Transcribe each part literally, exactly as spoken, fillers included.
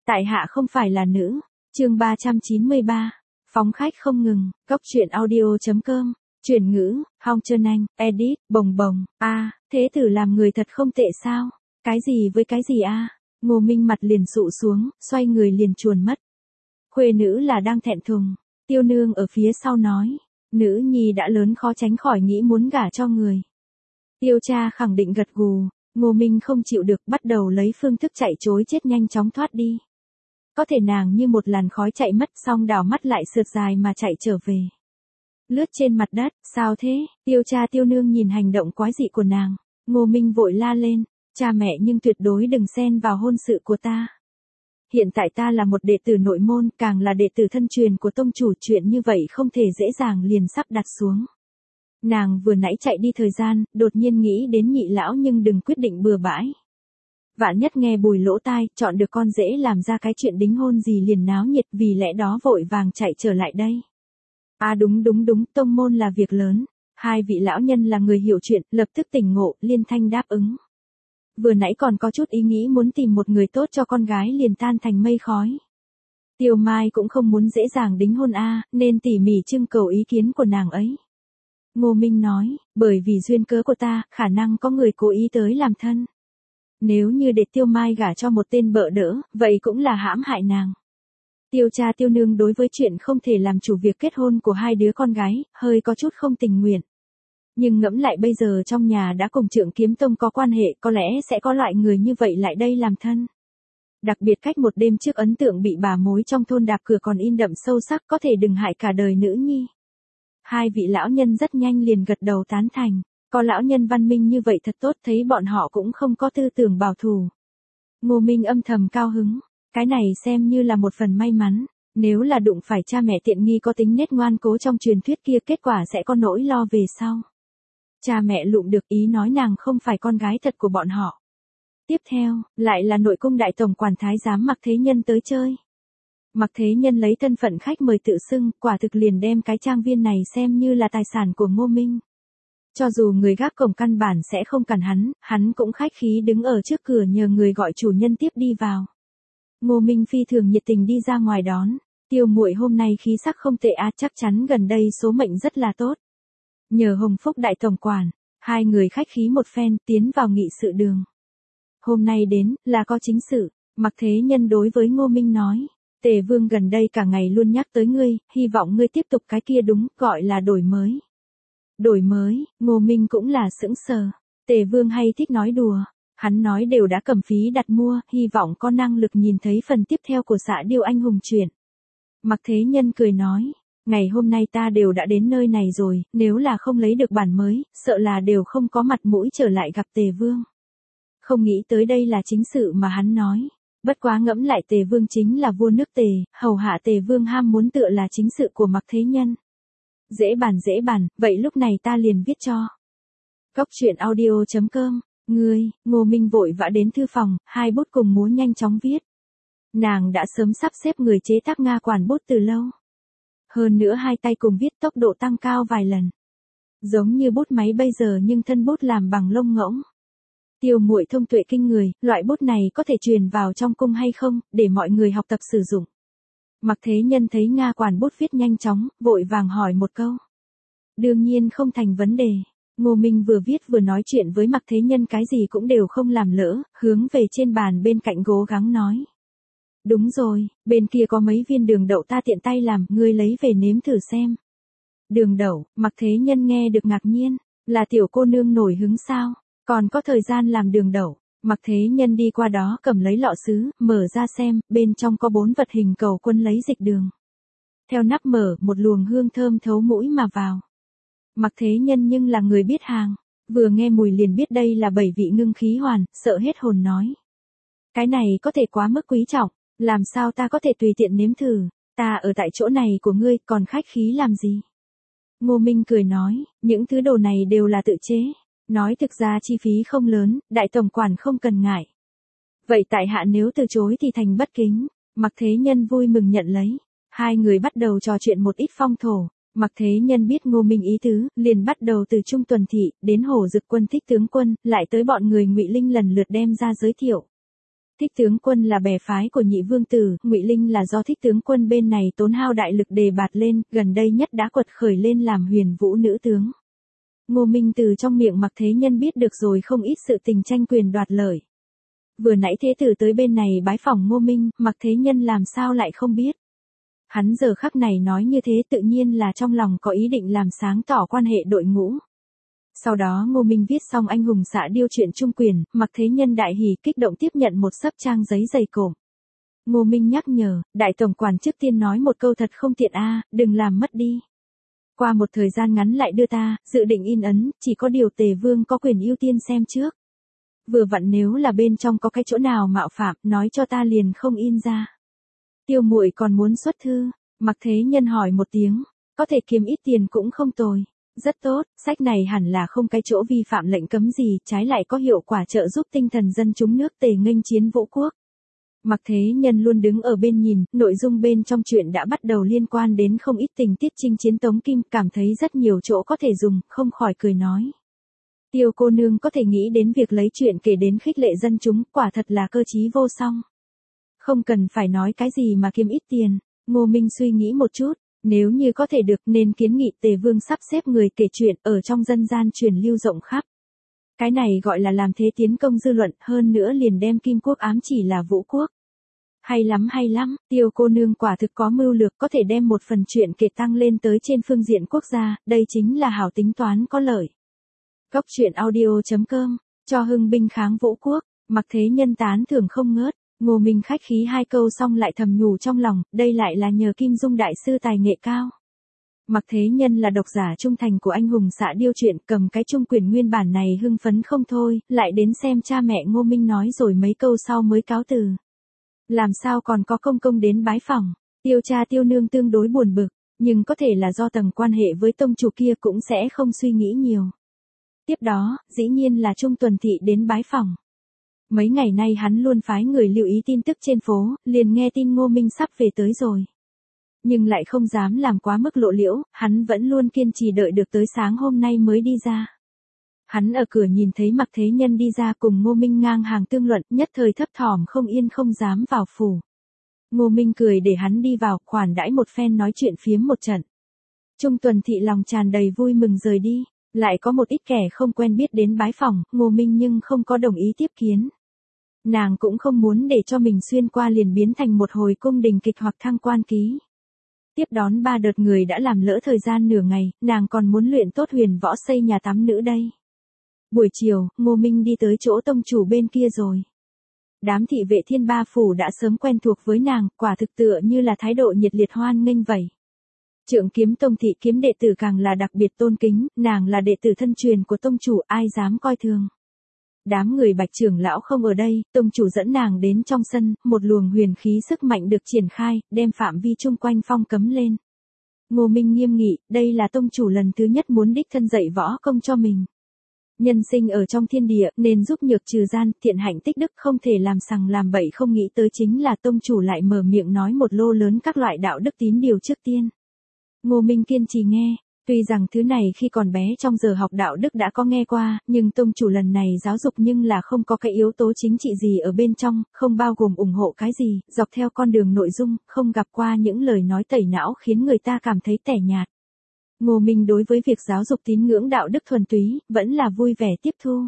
Tại hạ không phải là nữ. Chương ba trăm chín mươi ba. Phóng khách không ngừng. Góc truyện audio chấm com. Chuyển ngữ, Hong Trơn Anh, edit, bồng bồng. A, à, thế tử làm người thật không tệ sao? Cái gì với cái gì a? À? Ngô Minh mặt liền sụ xuống, xoay người liền chuồn mất. Khuê nữ là đang thẹn thùng. Tiêu nương ở phía sau nói. Nữ nhi đã lớn khó tránh khỏi nghĩ muốn gả cho người. Tiêu cha khẳng định gật gù. Ngô Minh không chịu được, bắt đầu lấy phương thức chạy trối chết nhanh chóng thoát đi. Có thể nàng như một làn khói chạy mất, xong đảo mắt lại sượt dài mà chạy trở về. Lướt trên mặt đất, sao thế? Tiêu cha tiêu nương nhìn hành động quái dị của nàng. Ngô Minh vội la lên, cha mẹ nhưng tuyệt đối đừng xen vào hôn sự của ta. Hiện tại ta là một đệ tử nội môn, càng là đệ tử thân truyền của tông chủ, chuyện như vậy không thể dễ dàng liền sắp đặt xuống. Nàng vừa nãy chạy đi thời gian, đột nhiên nghĩ đến nhị lão, nhưng đừng quyết định bừa bãi. Vạn nhất nghe bùi lỗ tai, chọn được con dễ làm ra cái chuyện đính hôn gì liền náo nhiệt, vì lẽ đó vội vàng chạy trở lại đây. À đúng đúng đúng, tông môn là việc lớn. Hai vị lão nhân là người hiểu chuyện, lập tức tỉnh ngộ, liên thanh đáp ứng. Vừa nãy còn có chút ý nghĩ muốn tìm một người tốt cho con gái liền tan thành mây khói. Tiêu Mai cũng không muốn dễ dàng đính hôn a, nên tỉ mỉ trưng cầu ý kiến của nàng ấy. Ngô Minh nói, bởi vì duyên cớ của ta, khả năng có người cố ý tới làm thân. Nếu như để Tiêu Mai gả cho một tên bợ đỡ, vậy cũng là hãm hại nàng. Tiêu cha tiêu nương đối với chuyện không thể làm chủ việc kết hôn của hai đứa con gái, hơi có chút không tình nguyện. Nhưng ngẫm lại bây giờ trong nhà đã cùng Trượng Kiếm Tông có quan hệ, có lẽ sẽ có loại người như vậy lại đây làm thân. Đặc biệt cách một đêm trước ấn tượng bị bà mối trong thôn đạp cửa còn in đậm sâu sắc, có thể đừng hại cả đời nữ nhi. Hai vị lão nhân rất nhanh liền gật đầu tán thành. Có lão nhân văn minh như vậy thật tốt, thấy bọn họ cũng không có tư tưởng bảo thủ. Ngô Minh âm thầm cao hứng. Cái này xem như là một phần may mắn. Nếu là đụng phải cha mẹ tiện nghi có tính nết ngoan cố trong truyền thuyết kia, kết quả sẽ có nỗi lo về sau. Cha mẹ lụm được ý nói nàng không phải con gái thật của bọn họ. Tiếp theo, lại là nội cung đại tổng quản thái giám Mặc Thế Nhân tới chơi. Mặc Thế Nhân lấy thân phận khách mời tự xưng, quả thực liền đem cái trang viên này xem như là tài sản của Ngô Minh. Cho dù người gác cổng căn bản sẽ không cản hắn, hắn cũng khách khí đứng ở trước cửa nhờ người gọi chủ nhân tiếp đi vào. Ngô Minh phi thường nhiệt tình đi ra ngoài đón. Tiêu muội hôm nay khí sắc không tệ a, chắc chắn gần đây số mệnh rất là tốt. Nhờ Hồng Phúc đại tổng quản, hai người khách khí một phen tiến vào nghị sự đường. Hôm nay đến, là có chính sự. Mặc Thế Nhân đối với Ngô Minh nói. Tề Vương gần đây cả ngày luôn nhắc tới ngươi, hy vọng ngươi tiếp tục cái kia đúng, gọi là đổi mới. Đổi mới, Ngô Minh cũng là sững sờ. Tề Vương hay thích nói đùa. Hắn nói đều đã cầm phí đặt mua, hy vọng có năng lực nhìn thấy phần tiếp theo của Xạ Điêu Anh Hùng truyện. Mặc Thế Nhân cười nói, ngày hôm nay ta đều đã đến nơi này rồi, nếu là không lấy được bản mới, sợ là đều không có mặt mũi trở lại gặp Tề Vương. Không nghĩ tới đây là chính sự mà hắn nói. Bất quá ngẫm lại Tề Vương chính là vua nước Tề, hầu hạ Tề Vương ham muốn tựa là chính sự của Mặc Thế Nhân. Dễ bàn dễ bàn, vậy lúc này ta liền viết cho. Góc truyện audio chấm com. Ngươi, Ngô Minh vội vã đến thư phòng, hai bút cùng múa nhanh chóng viết. Nàng đã sớm sắp xếp người chế tác Nga quản bút từ lâu. Hơn nữa hai tay cùng viết, tốc độ tăng cao vài lần. Giống như bút máy bây giờ nhưng thân bút làm bằng lông ngỗng. Tiêu muội thông tuệ kinh người, loại bút này có thể truyền vào trong cung hay không, để mọi người học tập sử dụng. Mặc Thế Nhân thấy Nga quản bút viết nhanh chóng, vội vàng hỏi một câu. Đương nhiên không thành vấn đề. Ngô Minh vừa viết vừa nói chuyện với Mặc Thế Nhân, cái gì cũng đều không làm lỡ, hướng về trên bàn bên cạnh cố gắng nói. Đúng rồi, bên kia có mấy viên đường đậu ta tiện tay làm, ngươi lấy về nếm thử xem. Đường đậu, Mặc Thế Nhân nghe được ngạc nhiên, là tiểu cô nương nổi hứng sao, còn có thời gian làm đường đậu. Mặc Thế Nhân đi qua đó cầm lấy lọ sứ, mở ra xem, bên trong có bốn vật hình cầu quân lấy dịch đường. Theo nắp mở, một luồng hương thơm thấu mũi mà vào. Mặc Thế Nhân nhưng là người biết hàng, vừa nghe mùi liền biết đây là bảy vị ngưng khí hoàn, sợ hết hồn nói. Cái này có thể quá mức quý trọng, làm sao ta có thể tùy tiện nếm thử, ta ở tại chỗ này của ngươi, còn khách khí làm gì? Ngô Minh cười nói, những thứ đồ này đều là tự chế. Nói thực ra chi phí không lớn, đại tổng quản không cần ngại. Vậy tại hạ nếu từ chối thì thành bất kính. Mặc Thế Nhân vui mừng nhận lấy. Hai người bắt đầu trò chuyện một ít phong thổ. Mặc Thế Nhân biết Ngô Minh ý tứ, liền bắt đầu từ Trung Tuần Thị, đến Hổ Dực Quân Thích tướng quân, lại tới bọn người Ngụy Linh lần lượt đem ra giới thiệu. Thích tướng quân là bè phái của nhị vương tử, Ngụy Linh là do thích tướng quân bên này tốn hao đại lực đề bạt lên, gần đây nhất đã quật khởi lên làm huyền vũ nữ tướng. Ngô Minh từ trong miệng Mạc Thế Nhân biết được rồi không ít sự tình tranh quyền đoạt lợi. Vừa nãy thế tử tới bên này bái phỏng Ngô Minh, Mạc Thế Nhân làm sao lại không biết. Hắn giờ khắc này nói như thế tự nhiên là trong lòng có ý định làm sáng tỏ quan hệ đội ngũ. Sau đó Ngô Minh viết xong anh hùng xạ điêu chuyện trung quyền, Mạc Thế Nhân đại hỉ kích động tiếp nhận một xấp trang giấy dày cộm. Ngô Minh nhắc nhở, đại tổng quản trước tiên nói một câu thật không tiện a, đừng làm mất đi. Qua một thời gian ngắn lại đưa ta, dự định in ấn, chỉ có điều Tề Vương có quyền ưu tiên xem trước. Vừa vặn nếu là bên trong có cái chỗ nào mạo phạm, nói cho ta liền không in ra. Tiêu muội còn muốn xuất thư, Mạc Thế Nhân hỏi một tiếng, có thể kiếm ít tiền cũng không tồi. Rất tốt, sách này hẳn là không cái chỗ vi phạm lệnh cấm gì, trái lại có hiệu quả trợ giúp tinh thần dân chúng nước Tề nghênh chiến vũ quốc. Mạc Thế Nhân luôn đứng ở bên nhìn, nội dung bên trong chuyện đã bắt đầu liên quan đến không ít tình tiết chinh chiến Tống Kim, cảm thấy rất nhiều chỗ có thể dùng, không khỏi cười nói. Tiêu cô nương có thể nghĩ đến việc lấy chuyện kể đến khích lệ dân chúng, quả thật là cơ trí vô song. Không cần phải nói cái gì mà kiếm ít tiền, Ngô Minh suy nghĩ một chút. Nếu như có thể được nên kiến nghị Tề Vương sắp xếp người kể chuyện ở trong dân gian truyền lưu rộng khắp. Cái này gọi là làm thế tiến công dư luận, hơn nữa liền đem Kim Quốc ám chỉ là Vũ Quốc. Hay lắm hay lắm, Tiêu cô nương quả thực có mưu lược có thể đem một phần chuyện kể tăng lên tới trên phương diện quốc gia, đây chính là hảo tính toán có lợi. Góc truyện audio chấm com, cho hưng binh kháng Vũ Quốc, Mạc Thế Nhân tán thưởng không ngớt. Ngô Minh khách khí hai câu xong lại thầm nhủ trong lòng, đây lại là nhờ Kim Dung đại sư tài nghệ cao. Mạc Thế Nhân là độc giả trung thành của anh hùng xạ điêu chuyện, cầm cái trung quyền nguyên bản này hưng phấn không thôi, lại đến xem cha mẹ Ngô Minh nói rồi mấy câu sau mới cáo từ. Làm sao còn có công công đến bái phỏng, Tiêu cha Tiêu nương tương đối buồn bực, nhưng có thể là do tầng quan hệ với tông chủ kia cũng sẽ không suy nghĩ nhiều. Tiếp đó, dĩ nhiên là Trung Tuần Thị đến bái phỏng. Mấy ngày nay hắn luôn phái người lưu ý tin tức trên phố, liền nghe tin Ngô Minh sắp về tới rồi. Nhưng lại không dám làm quá mức lộ liễu, hắn vẫn luôn kiên trì đợi được tới sáng hôm nay mới đi ra. Hắn ở cửa nhìn thấy Mạc Thế Nhân đi ra cùng Ngô Minh ngang hàng tương luận, nhất thời thấp thỏm không yên không dám vào phủ. Ngô Minh cười để hắn đi vào, khoản đãi một phen nói chuyện phiếm một trận. Trung Tuần Thị lòng tràn đầy vui mừng rời đi, lại có một ít kẻ không quen biết đến bái phỏng, Ngô Minh nhưng không có đồng ý tiếp kiến. Nàng cũng không muốn để cho mình xuyên qua liền biến thành một hồi cung đình kịch hoặc thăng quan ký. Tiếp đón ba đợt người đã làm lỡ thời gian nửa ngày, nàng còn muốn luyện tốt huyền võ xây nhà tắm nữ đây. Buổi chiều, Ngô Minh đi tới chỗ tông chủ bên kia rồi. Đám thị vệ Thiên Ba phủ đã sớm quen thuộc với nàng, quả thực tựa như là thái độ nhiệt liệt hoan nghênh vậy. Trượng Kiếm Tông thị kiếm đệ tử càng là đặc biệt tôn kính, nàng là đệ tử thân truyền của tông chủ, ai dám coi thường. Đám người Bạch trưởng lão không ở đây, tông chủ dẫn nàng đến trong sân, một luồng huyền khí sức mạnh được triển khai, đem phạm vi chung quanh phong cấm lên. Ngô Minh nghiêm nghị, đây là tông chủ lần thứ nhất muốn đích thân dạy võ công cho mình. Nhân sinh ở trong thiên địa, nên giúp nhược trừ gian, thiện hạnh tích đức, không thể làm sằng làm bậy, không nghĩ tới chính là tông chủ lại mở miệng nói một lô lớn các loại đạo đức tín điều trước tiên. Ngô Minh kiên trì nghe. Tuy rằng thứ này khi còn bé trong giờ học đạo đức đã có nghe qua, nhưng tông chủ lần này giáo dục nhưng là không có cái yếu tố chính trị gì ở bên trong, không bao gồm ủng hộ cái gì, dọc theo con đường nội dung, không gặp qua những lời nói tẩy não khiến người ta cảm thấy tẻ nhạt. Ngô Minh đối với việc giáo dục tín ngưỡng đạo đức thuần túy, vẫn là vui vẻ tiếp thu.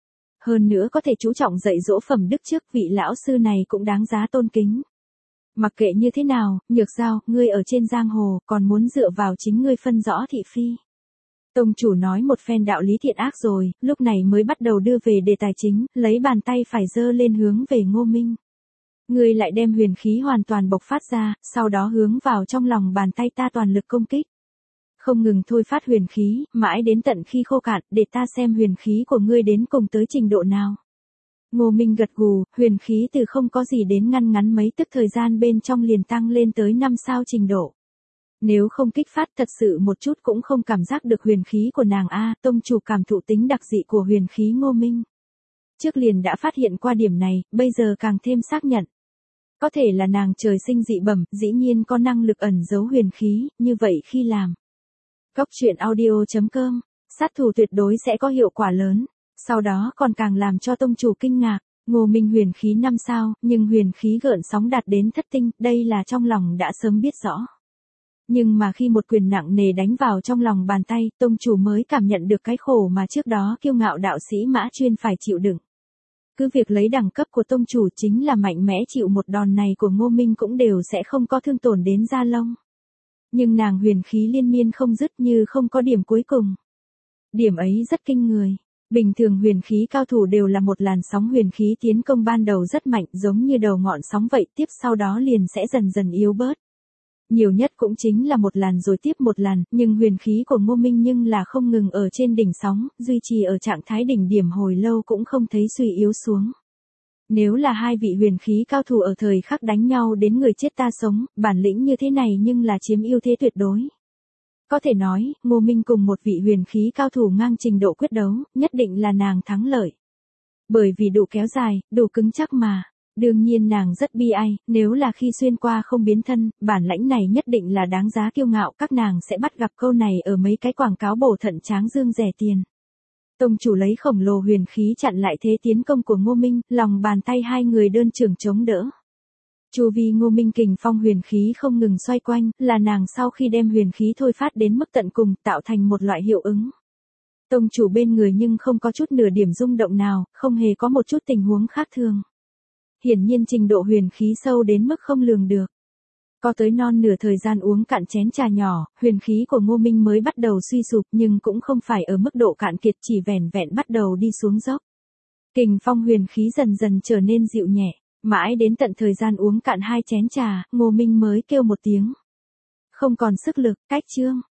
Hơn nữa có thể chú trọng dạy dỗ phẩm đức trước, vị lão sư này cũng đáng giá tôn kính. Mặc kệ như thế nào, Nhược Giao, ngươi ở trên giang hồ, còn muốn dựa vào chính ngươi phân rõ thị phi. Tông chủ nói một phen đạo lý thiện ác rồi, lúc này mới bắt đầu đưa về đề tài chính, lấy bàn tay phải giơ lên hướng về Ngô Minh. Ngươi lại đem huyền khí hoàn toàn bộc phát ra, sau đó hướng vào trong lòng bàn tay ta toàn lực công kích. Không ngừng thôi phát huyền khí, mãi đến tận khi khô cạn, để ta xem huyền khí của ngươi đến cùng tới trình độ nào. Ngô Minh gật gù, huyền khí từ không có gì đến ngăn ngắn mấy tức thời gian bên trong liền tăng lên tới năm sao trình độ. Nếu không kích phát thật sự một chút cũng không cảm giác được huyền khí của nàng a, tông chủ cảm thụ tính đặc dị của huyền khí Ngô Minh. Trước liền đã phát hiện qua điểm này, bây giờ càng thêm xác nhận. Có thể là nàng trời sinh dị bẩm, dĩ nhiên có năng lực ẩn giấu huyền khí, như vậy khi làm. Góc truyện audio chấm com, sát thủ tuyệt đối sẽ có hiệu quả lớn. Sau đó còn càng làm cho tông chủ kinh ngạc, Ngô Minh huyền khí năm sao, nhưng huyền khí gợn sóng đạt đến thất tinh, đây là trong lòng đã sớm biết rõ. Nhưng mà khi một quyền nặng nề đánh vào trong lòng bàn tay, tông chủ mới cảm nhận được cái khổ mà trước đó kiêu ngạo đạo sĩ Mã Chuyên phải chịu đựng. Cứ việc lấy đẳng cấp của tông chủ chính là mạnh mẽ chịu một đòn này của Ngô Minh cũng đều sẽ không có thương tổn đến da lông. Nhưng nàng huyền khí liên miên không dứt như không có điểm cuối cùng. Điểm ấy rất kinh người. Bình thường huyền khí cao thủ đều là một làn sóng huyền khí tiến công ban đầu rất mạnh giống như đầu ngọn sóng vậy, tiếp sau đó liền sẽ dần dần yếu bớt. Nhiều nhất cũng chính là một làn rồi tiếp một làn, nhưng huyền khí của Ngô Minh nhưng là không ngừng ở trên đỉnh sóng, duy trì ở trạng thái đỉnh điểm hồi lâu cũng không thấy suy yếu xuống. Nếu là hai vị huyền khí cao thủ ở thời khắc đánh nhau đến người chết ta sống, bản lĩnh như thế này nhưng là chiếm ưu thế tuyệt đối. Có thể nói, Ngô Minh cùng một vị huyền khí cao thủ ngang trình độ quyết đấu, nhất định là nàng thắng lợi. Bởi vì đủ kéo dài, đủ cứng chắc mà. Đương nhiên nàng rất bi ai, nếu là khi xuyên qua không biến thân, bản lãnh này nhất định là đáng giá kiêu ngạo, các nàng sẽ bắt gặp câu này ở mấy cái quảng cáo bổ thận tráng dương rẻ tiền. Tông chủ lấy khổng lồ huyền khí chặn lại thế tiến công của Ngô Minh, lòng bàn tay hai người đơn trưởng chống đỡ. Chu vi Ngô Minh kình phong huyền khí không ngừng xoay quanh, là nàng sau khi đem huyền khí thôi phát đến mức tận cùng, tạo thành một loại hiệu ứng. Tông chủ bên người nhưng không có chút nửa điểm rung động nào, không hề có một chút tình huống khác thường. Hiển nhiên trình độ huyền khí sâu đến mức không lường được. Có tới non nửa thời gian uống cạn chén trà nhỏ, huyền khí của Ngô Minh mới bắt đầu suy sụp nhưng cũng không phải ở mức độ cạn kiệt, chỉ vẻn vẹn bắt đầu đi xuống dốc. Kình phong huyền khí dần dần trở nên dịu nhẹ, mãi đến tận thời gian uống cạn hai chén trà, Ngô Minh mới kêu một tiếng. Không còn sức lực, cách chương.